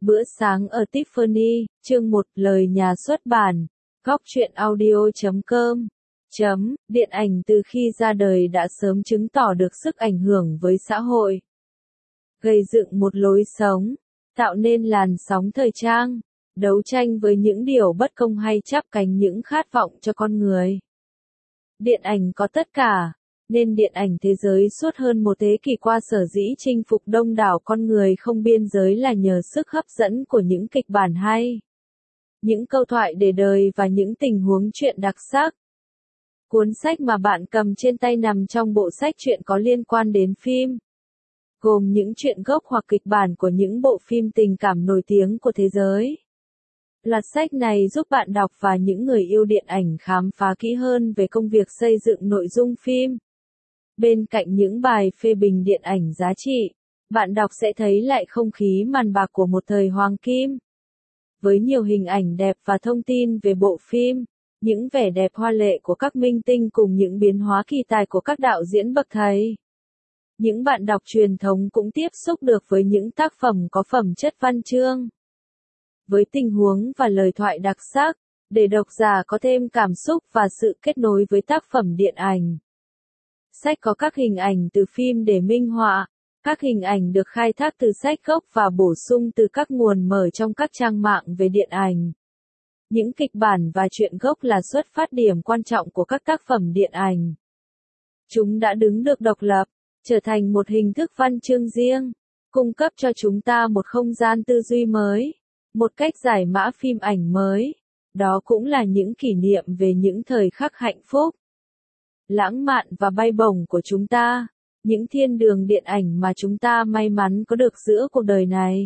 Bữa sáng ở Tiffany, chương 1, lời nhà xuất bản, góc truyện audio.com. Điện ảnh từ khi ra đời đã sớm chứng tỏ được sức ảnh hưởng với xã hội. Gây dựng một lối sống, tạo nên làn sóng thời trang, đấu tranh với những điều bất công hay chắp cánh những khát vọng cho con người. Điện ảnh có tất cả, nên điện ảnh thế giới suốt hơn một thế kỷ qua sở dĩ chinh phục đông đảo con người không biên giới là nhờ sức hấp dẫn của những kịch bản hay, những câu thoại để đời và những tình huống truyện đặc sắc. Cuốn sách mà bạn cầm trên tay nằm trong bộ sách truyện có liên quan đến phim, gồm những truyện gốc hoặc kịch bản của những bộ phim tình cảm nổi tiếng của thế giới. Loạt sách này giúp bạn đọc và những người yêu điện ảnh khám phá kỹ hơn về công việc xây dựng nội dung phim. Bên cạnh những bài phê bình điện ảnh giá trị, bạn đọc sẽ thấy lại không khí màn bạc của một thời hoàng kim. Với nhiều hình ảnh đẹp và thông tin về bộ phim, những vẻ đẹp hoa lệ của các minh tinh cùng những biến hóa kỳ tài của các đạo diễn bậc thầy. Những bạn đọc truyền thống cũng tiếp xúc được với những tác phẩm có phẩm chất văn chương, với tình huống và lời thoại đặc sắc, để độc giả có thêm cảm xúc và sự kết nối với tác phẩm điện ảnh. Sách có các hình ảnh từ phim để minh họa, các hình ảnh được khai thác từ sách gốc và bổ sung từ các nguồn mở trong các trang mạng về điện ảnh. Những kịch bản và truyện gốc là xuất phát điểm quan trọng của các tác phẩm điện ảnh. Chúng đã đứng được độc lập, trở thành một hình thức văn chương riêng, cung cấp cho chúng ta một không gian tư duy mới, một cách giải mã phim ảnh mới. Đó cũng là những kỷ niệm về những thời khắc hạnh phúc, lãng mạn và bay bổng của chúng ta, những thiên đường điện ảnh mà chúng ta may mắn có được giữa cuộc đời này.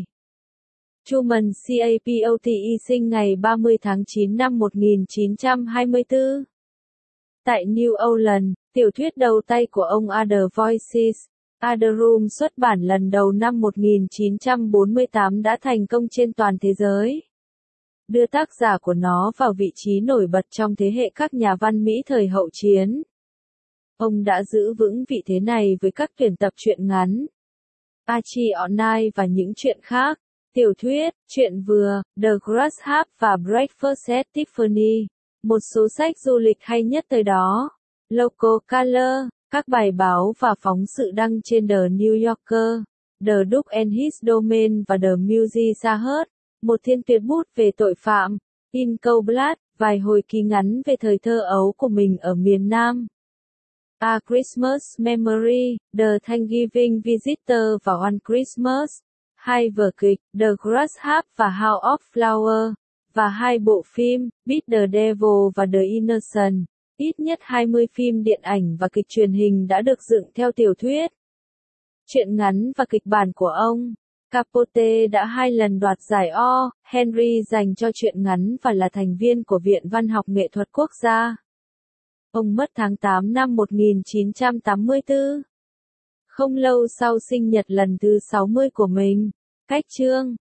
Truman Capote sinh ngày 30 tháng 9 năm 1924. Tại New Orleans, tiểu thuyết đầu tay của ông Other Voices, Other Room xuất bản lần đầu năm 1948 đã thành công trên toàn thế giới, đưa tác giả của nó vào vị trí nổi bật trong thế hệ các nhà văn Mỹ thời hậu chiến. Ông đã giữ vững vị thế này với các tuyển tập truyện ngắn, Archie Online và những chuyện khác, tiểu thuyết, truyện vừa, The Grasshopper và Breakfast at Tiffany, một số sách du lịch hay nhất thời đó, Local Color, các bài báo và phóng sự đăng trên The New Yorker, The Duke and His Domain và The Musicianship, một thiên tuyệt bút về tội phạm, In Cold Blood, vài hồi ký ngắn về thời thơ ấu của mình ở miền Nam. A Christmas Memory, The Thanksgiving Visitor và One Christmas, hai vở kịch, The Grasshopper và House of Flowers, và hai bộ phim, Beat the Devil và The Innocent. Ít nhất 20 phim điện ảnh và kịch truyền hình đã được dựng theo tiểu thuyết, truyện ngắn và kịch bản của ông. Capote đã 2 lần đoạt giải O. Henry dành cho truyện ngắn và là thành viên của Viện Văn học Nghệ thuật Quốc gia. Ông mất tháng 8 năm 1984. Không lâu sau sinh nhật lần thứ 60 của mình. Cách chương